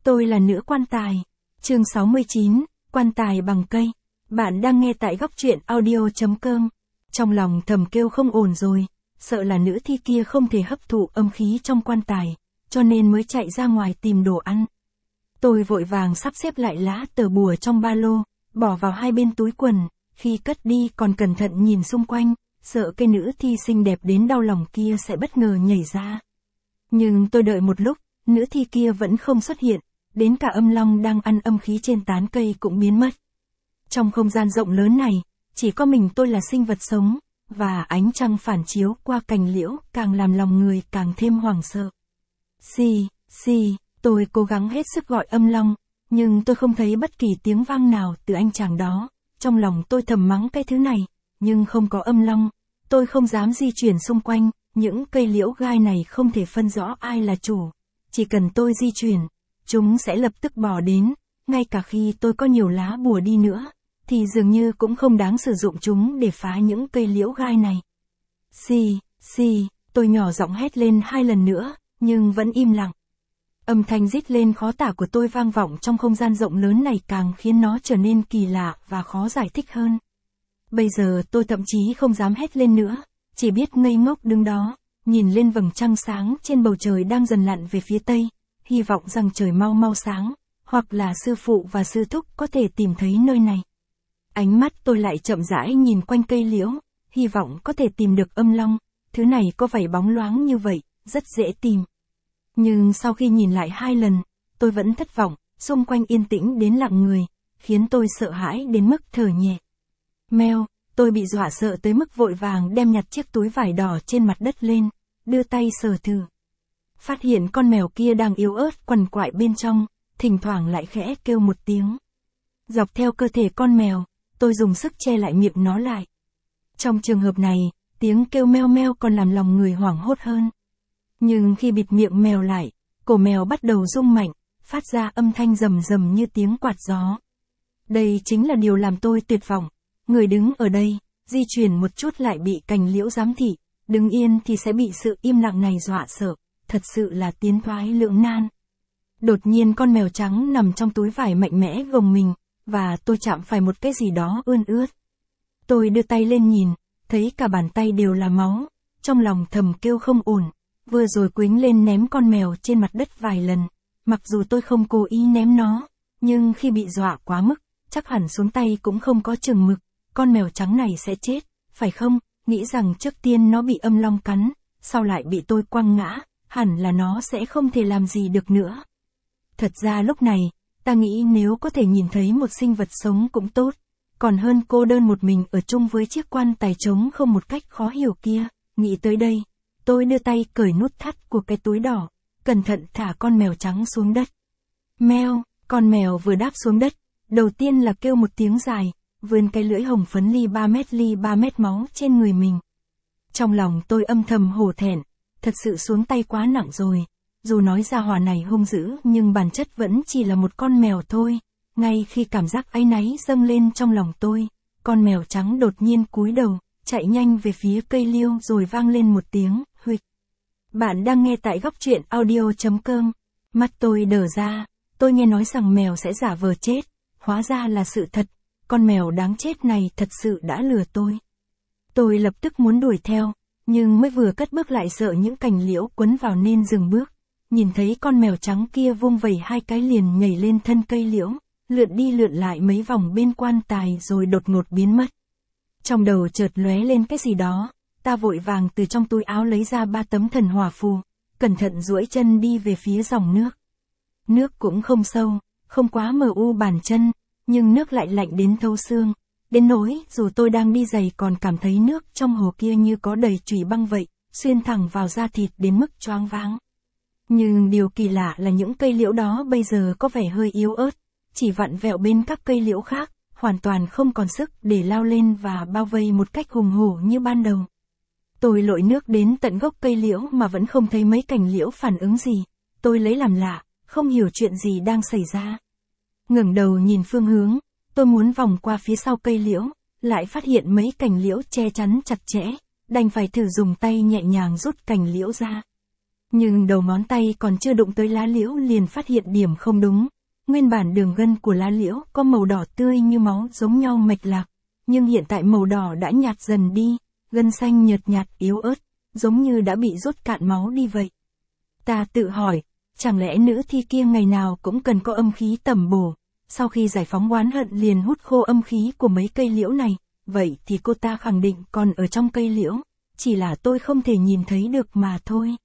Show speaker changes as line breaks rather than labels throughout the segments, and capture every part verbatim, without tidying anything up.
Tôi là nữ quan tài. Chương sáu mươi chín, quan tài bằng cây. Bạn đang nghe tại góc truyện audio chấm com. Trong lòng thầm kêu không ổn rồi, sợ là nữ thi kia không thể hấp thụ âm khí trong quan tài, cho nên mới chạy ra ngoài tìm đồ ăn. Tôi vội vàng sắp xếp lại lá tờ bùa trong ba lô, bỏ vào hai bên túi quần, khi cất đi còn cẩn thận nhìn xung quanh, sợ cây nữ thi xinh đẹp đến đau lòng kia sẽ bất ngờ nhảy ra. Nhưng tôi đợi một lúc, nữ thi kia vẫn không xuất hiện, đến cả âm long đang ăn âm khí trên tán cây cũng biến mất. Trong không gian rộng lớn này, chỉ có mình tôi là sinh vật sống, và ánh trăng phản chiếu qua cành liễu càng làm lòng người càng thêm hoảng sợ. Xì, xì, tôi cố gắng hết sức gọi âm long, nhưng tôi không thấy bất kỳ tiếng vang nào từ anh chàng đó. Trong lòng tôi thầm mắng cái thứ này, nhưng không có âm long, tôi không dám di chuyển xung quanh, những cây liễu gai này không thể phân rõ ai là chủ. Chỉ cần tôi di chuyển, chúng sẽ lập tức bỏ đến, ngay cả khi tôi có nhiều lá bùa đi nữa, thì dường như cũng không đáng sử dụng chúng để phá những cây liễu gai này. Xì, xì, tôi nhỏ giọng hét lên hai lần nữa, nhưng vẫn im lặng. Âm thanh rít lên khó tả của tôi vang vọng trong không gian rộng lớn này càng khiến nó trở nên kỳ lạ và khó giải thích hơn. Bây giờ tôi thậm chí không dám hét lên nữa, chỉ biết ngây ngốc đứng đó, nhìn lên vầng trăng sáng trên bầu trời đang dần lặn về phía tây, hy vọng rằng trời mau mau sáng, hoặc là sư phụ và sư thúc có thể tìm thấy nơi này. Ánh mắt tôi lại chậm rãi nhìn quanh cây liễu, hy vọng có thể tìm được âm long, thứ này có vảy bóng loáng như vậy, rất dễ tìm. Nhưng sau khi nhìn lại hai lần, tôi vẫn thất vọng, xung quanh yên tĩnh đến lặng người, khiến tôi sợ hãi đến mức thở nhẹ. Meo, tôi bị dọa sợ tới mức vội vàng đem nhặt chiếc túi vải đỏ trên mặt đất lên, đưa tay sờ thử. Phát hiện con mèo kia đang yếu ớt quằn quại bên trong, thỉnh thoảng lại khẽ kêu một tiếng. Dọc theo cơ thể con mèo, tôi dùng sức che lại miệng nó lại. Trong trường hợp này, tiếng kêu meo meo còn làm lòng người hoảng hốt hơn. Nhưng khi bịt miệng mèo lại, cổ mèo bắt đầu rung mạnh, phát ra âm thanh rầm rầm như tiếng quạt gió. Đây chính là điều làm tôi tuyệt vọng. Người đứng ở đây, di chuyển một chút lại bị cành liễu giám thị, đứng yên thì sẽ bị sự im lặng này dọa sợ, thật sự là tiến thoái lưỡng nan. Đột nhiên con mèo trắng nằm trong túi vải mạnh mẽ gồng mình, và tôi chạm phải một cái gì đó ươn ướt. Tôi đưa tay lên nhìn, thấy cả bàn tay đều là máu, trong lòng thầm kêu không ổn, vừa rồi quýnh lên ném con mèo trên mặt đất vài lần, mặc dù tôi không cố ý ném nó, nhưng khi bị dọa quá mức, chắc hẳn xuống tay cũng không có chừng mực, con mèo trắng này sẽ chết, phải không, nghĩ rằng trước tiên nó bị âm long cắn, sau lại bị tôi quăng ngã, hẳn là nó sẽ không thể làm gì được nữa. Thật ra lúc này, ta nghĩ nếu có thể nhìn thấy một sinh vật sống cũng tốt, còn hơn cô đơn một mình ở chung với chiếc quan tài trống không một cách khó hiểu kia. Nghĩ tới đây, tôi đưa tay cởi nút thắt của cái túi đỏ, cẩn thận thả con mèo trắng xuống đất. Meo, con mèo vừa đáp xuống đất, đầu tiên là kêu một tiếng dài, vươn cái lưỡi hồng phấn li ba mét li ba mét máu trên người mình. Trong lòng tôi âm thầm hổ thẹn, thật sự xuống tay quá nặng rồi. Dù nói ra hỏa này hung dữ nhưng bản chất vẫn chỉ là một con mèo thôi. Ngay khi cảm giác áy náy dâng lên trong lòng tôi, con mèo trắng đột nhiên cúi đầu, chạy nhanh về phía cây liêu rồi vang lên một tiếng, huỵch. Bạn đang nghe tại góc truyện audio chấm com. Mắt tôi đờ ra, tôi nghe nói rằng mèo sẽ giả vờ chết, hóa ra là sự thật, con mèo đáng chết này thật sự đã lừa tôi. Tôi lập tức muốn đuổi theo, nhưng mới vừa cất bước lại sợ những cành liễu quấn vào nên dừng bước. Nhìn thấy con mèo trắng kia vung vẩy hai cái liền nhảy lên thân cây liễu, lượn đi lượn lại mấy vòng bên quan tài rồi đột ngột biến mất. Trong đầu chợt lóe lên cái gì đó, ta vội vàng từ trong túi áo lấy ra ba tấm thần hỏa phù, cẩn thận duỗi chân đi về phía dòng nước. Nước cũng không sâu, không quá mờ u bàn chân, nhưng nước lại lạnh đến thấu xương, đến nỗi dù tôi đang đi giày còn cảm thấy nước trong hồ kia như có đầy chùy băng vậy, xuyên thẳng vào da thịt đến mức choáng váng. Nhưng điều kỳ lạ là những cây liễu đó bây giờ có vẻ hơi yếu ớt, chỉ vặn vẹo bên các cây liễu khác, hoàn toàn không còn sức để lao lên và bao vây một cách hùng hổ như ban đầu. Tôi lội nước đến tận gốc cây liễu mà vẫn không thấy mấy cành liễu phản ứng gì, tôi lấy làm lạ, không hiểu chuyện gì đang xảy ra. Ngẩng đầu nhìn phương hướng, tôi muốn vòng qua phía sau cây liễu, lại phát hiện mấy cành liễu che chắn chặt chẽ, đành phải thử dùng tay nhẹ nhàng rút cành liễu ra. Nhưng đầu ngón tay còn chưa đụng tới lá liễu liền phát hiện điểm không đúng. Nguyên bản đường gân của lá liễu có màu đỏ tươi như máu giống nhau mạch lạc, nhưng hiện tại màu đỏ đã nhạt dần đi, gân xanh nhợt nhạt yếu ớt, giống như đã bị rút cạn máu đi vậy. Ta tự hỏi, chẳng lẽ nữ thi kia ngày nào cũng cần có âm khí tẩm bổ, sau khi giải phóng oán hận liền hút khô âm khí của mấy cây liễu này, vậy thì cô ta khẳng định còn ở trong cây liễu, chỉ là tôi không thể nhìn thấy được mà thôi.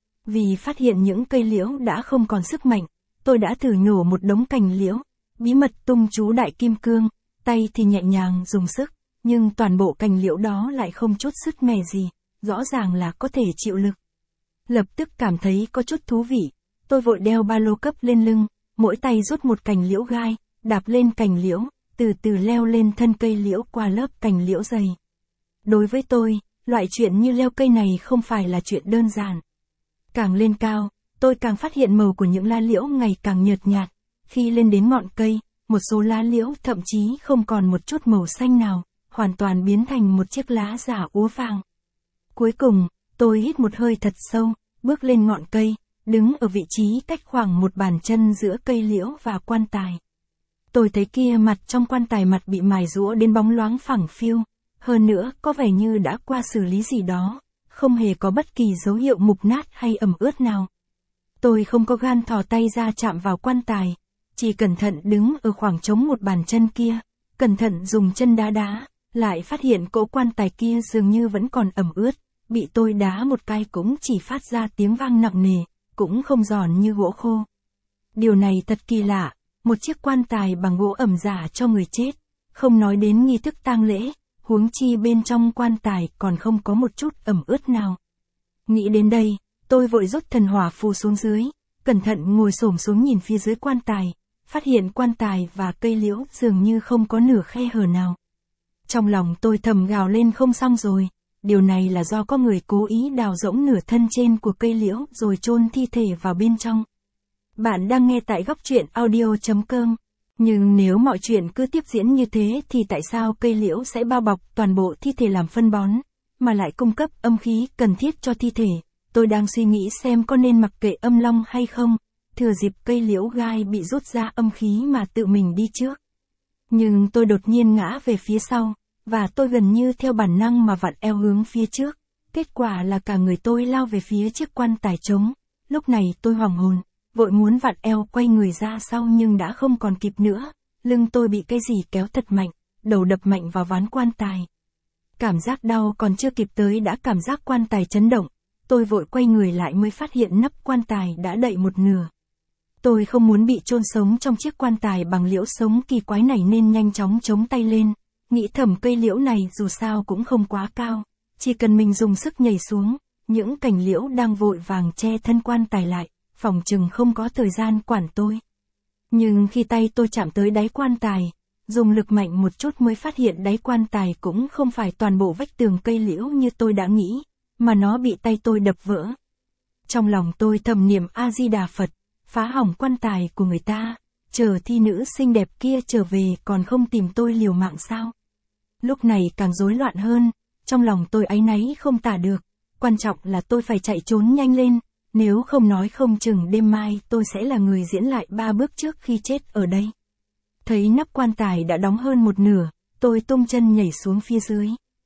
Vì phát hiện những cây liễu đã không còn sức mạnh, tôi đã thử nhổ một đống cành liễu, bí mật tung chú đại kim cương, tay thì nhẹ nhàng dùng sức, nhưng toàn bộ cành liễu đó lại không chút sứt mẻ gì, rõ ràng là có thể chịu lực. Lập tức cảm thấy có chút thú vị, tôi vội đeo ba lô cấp lên lưng, mỗi tay rút một cành liễu gai, đạp lên cành liễu, từ từ leo lên thân cây liễu qua lớp cành liễu dày. Đối với tôi, loại chuyện như leo cây này không phải là chuyện đơn giản. Càng lên cao, tôi càng phát hiện màu của những lá liễu ngày càng nhợt nhạt. Khi lên đến ngọn cây, một số lá liễu thậm chí không còn một chút màu xanh nào, hoàn toàn biến thành một chiếc lá giả úa vàng. Cuối cùng, tôi hít một hơi thật sâu, bước lên ngọn cây, đứng ở vị trí cách khoảng một bàn chân giữa cây liễu và quan tài. Tôi thấy kia mặt trong quan tài mặt bị mài rũa đến bóng loáng phẳng phiu, hơn nữa có vẻ như đã qua xử lý gì đó, không hề có bất kỳ dấu hiệu mục nát hay ẩm ướt nào. Tôi không có gan thò tay ra chạm vào quan tài, chỉ cẩn thận đứng ở khoảng trống một bàn chân kia, cẩn thận dùng chân đá đá, lại phát hiện cỗ quan tài kia dường như vẫn còn ẩm ướt, bị tôi đá một cái cũng chỉ phát ra tiếng vang nặng nề, cũng không giòn như gỗ khô. Điều này thật kỳ lạ, một chiếc quan tài bằng gỗ ẩm giả cho người chết, không nói đến nghi thức tang lễ, huống chi bên trong quan tài còn không có một chút ẩm ướt nào. Nghĩ đến đây, tôi vội rút thần hỏa phù xuống dưới, cẩn thận ngồi xổm xuống nhìn phía dưới quan tài, phát hiện quan tài và cây liễu dường như không có nửa khe hở nào. Trong lòng tôi thầm gào lên không xong rồi, điều này là do có người cố ý đào rỗng nửa thân trên của cây liễu rồi chôn thi thể vào bên trong. Bạn đang nghe tại góc truyện audio chấm com. Nhưng nếu mọi chuyện cứ tiếp diễn như thế thì tại sao cây liễu sẽ bao bọc toàn bộ thi thể làm phân bón, mà lại cung cấp âm khí cần thiết cho thi thể? Tôi đang suy nghĩ xem có nên mặc kệ âm long hay không, thừa dịp cây liễu gai bị rút ra âm khí mà tự mình đi trước. Nhưng tôi đột nhiên ngã về phía sau, và tôi gần như theo bản năng mà vặn eo hướng phía trước. Kết quả là cả người tôi lao về phía chiếc quan tài trống. Lúc này tôi hoảng hồn, vội muốn vặn eo quay người ra sau nhưng đã không còn kịp nữa. Lưng tôi bị cái gì kéo thật mạnh, đầu đập mạnh vào ván quan tài. Cảm giác đau còn chưa kịp tới đã cảm giác quan tài chấn động. Tôi vội quay người lại mới phát hiện nắp quan tài đã đậy một nửa. Tôi không muốn bị chôn sống trong chiếc quan tài bằng liễu sống kỳ quái này nên nhanh chóng chống tay lên. Nghĩ thầm cây liễu này dù sao cũng không quá cao, chỉ cần mình dùng sức nhảy xuống, những cành liễu đang vội vàng che thân quan tài lại, phòng chừng không có thời gian quản tôi. Nhưng khi tay tôi chạm tới đáy quan tài, dùng lực mạnh một chút mới phát hiện đáy quan tài cũng không phải toàn bộ vách tường cây liễu như tôi đã nghĩ, mà nó bị tay tôi đập vỡ. Trong lòng tôi thầm niệm A-di-đà Phật, phá hỏng quan tài của người ta, chờ thi nữ xinh đẹp kia trở về còn không tìm tôi liều mạng sao? Lúc này càng rối loạn hơn, trong lòng tôi áy náy không tả được, quan trọng là tôi phải chạy trốn nhanh lên, nếu không nói không chừng đêm mai tôi sẽ là người diễn lại ba bước trước khi chết ở đây. Thấy nắp quan tài đã đóng hơn một nửa, tôi tung chân nhảy xuống phía dưới.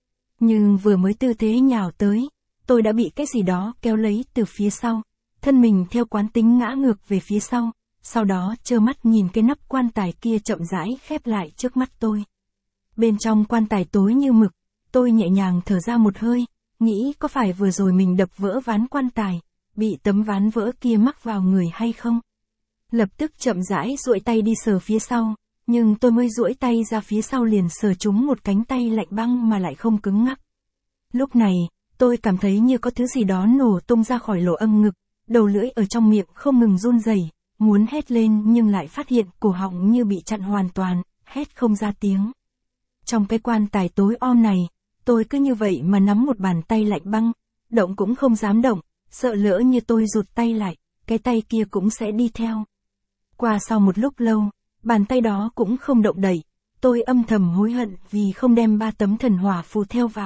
Nhưng vừa mới tư thế nhào tới, tôi đã bị cái gì đó kéo lấy từ phía sau, thân mình theo quán tính ngã ngược về phía sau, sau đó trơ mắt nhìn cái nắp quan tài kia chậm rãi khép lại trước mắt tôi. Bên trong quan tài tối như mực, tôi nhẹ nhàng thở ra một hơi, nghĩ có phải vừa rồi mình đập vỡ ván quan tài, bị tấm ván vỡ kia mắc vào người hay không? Lập tức chậm rãi duỗi tay đi sờ phía sau, nhưng tôi mới duỗi tay ra phía sau liền sờ trúng một cánh tay lạnh băng mà lại không cứng ngắc. Lúc này, tôi cảm thấy như có thứ gì đó nổ tung ra khỏi lỗ âm ngực, đầu lưỡi ở trong miệng không ngừng run rẩy, muốn hét lên nhưng lại phát hiện cổ họng như bị chặn hoàn toàn, hét không ra tiếng. Trong cái quan tài tối om này, tôi cứ như vậy mà nắm một bàn tay lạnh băng, động cũng không dám động, sợ lỡ như tôi rụt tay lại, cái tay kia cũng sẽ đi theo. Qua sau một lúc lâu, bàn tay đó cũng không động đậy, tôi âm thầm hối hận vì không đem ba tấm thần hỏa phù theo vào,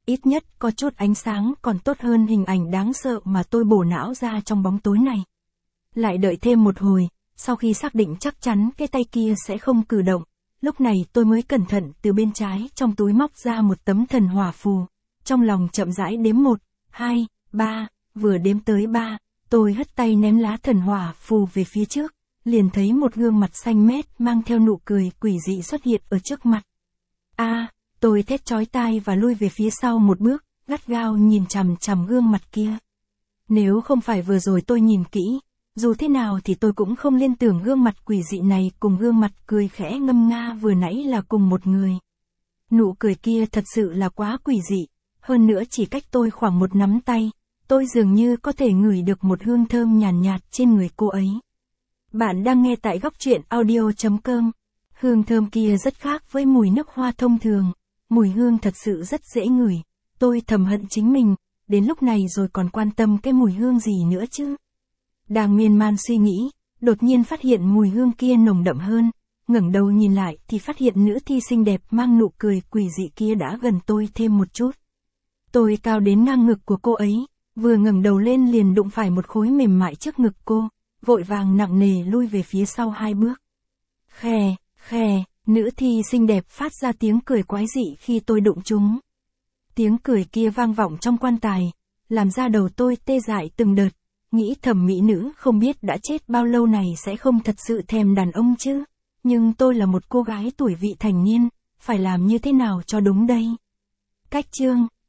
ít nhất có chút ánh sáng còn tốt hơn hình ảnh đáng sợ mà tôi bổ não ra trong bóng tối này. Lại đợi thêm một hồi, sau khi xác định chắc chắn cái tay kia sẽ không cử động, lúc này tôi mới cẩn thận từ bên trái trong túi móc ra một tấm thần hỏa phù, trong lòng chậm rãi đếm một, hai, ba, vừa đếm tới ba, tôi hất tay ném lá thần hỏa phù về phía trước, liền thấy một gương mặt xanh mét mang theo nụ cười quỷ dị xuất hiện ở trước mặt. A, à, tôi thét chói tai và lui về phía sau một bước, gắt gao nhìn chằm chằm gương mặt kia. Nếu không phải vừa rồi tôi nhìn kỹ, dù thế nào thì tôi cũng không liên tưởng gương mặt quỷ dị này cùng gương mặt cười khẽ ngâm nga vừa nãy là cùng một người. Nụ cười kia thật sự là quá quỷ dị, hơn nữa chỉ cách tôi khoảng một nắm tay, tôi dường như có thể ngửi được một hương thơm nhàn nhạt, nhạt trên người cô ấy. Bạn đang nghe tại góc truyện audio chấm com. Hương thơm kia rất khác với mùi nước hoa thông thường, mùi hương thật sự rất dễ ngửi, tôi thầm hận chính mình, đến lúc này rồi còn quan tâm cái mùi hương gì nữa chứ. Đang miên man suy nghĩ, đột nhiên phát hiện mùi hương kia nồng đậm hơn, ngẩng đầu nhìn lại thì phát hiện nữ thi xinh đẹp mang nụ cười quỷ dị kia đã gần tôi thêm một chút. Tôi cao đến ngang ngực của cô ấy, vừa ngẩng đầu lên liền đụng phải một khối mềm mại trước ngực cô, vội vàng nặng nề lui về phía sau hai bước. Khè, khè, nữ thi xinh đẹp phát ra tiếng cười quái dị khi tôi đụng chúng. Tiếng cười kia vang vọng trong quan tài, làm ra đầu tôi tê dại từng đợt, nghĩ thầm mỹ nữ không biết đã chết bao lâu này sẽ không thật sự thèm đàn ông chứ, nhưng tôi là một cô gái tuổi vị thành niên, phải làm như thế nào cho đúng đây. Cách chương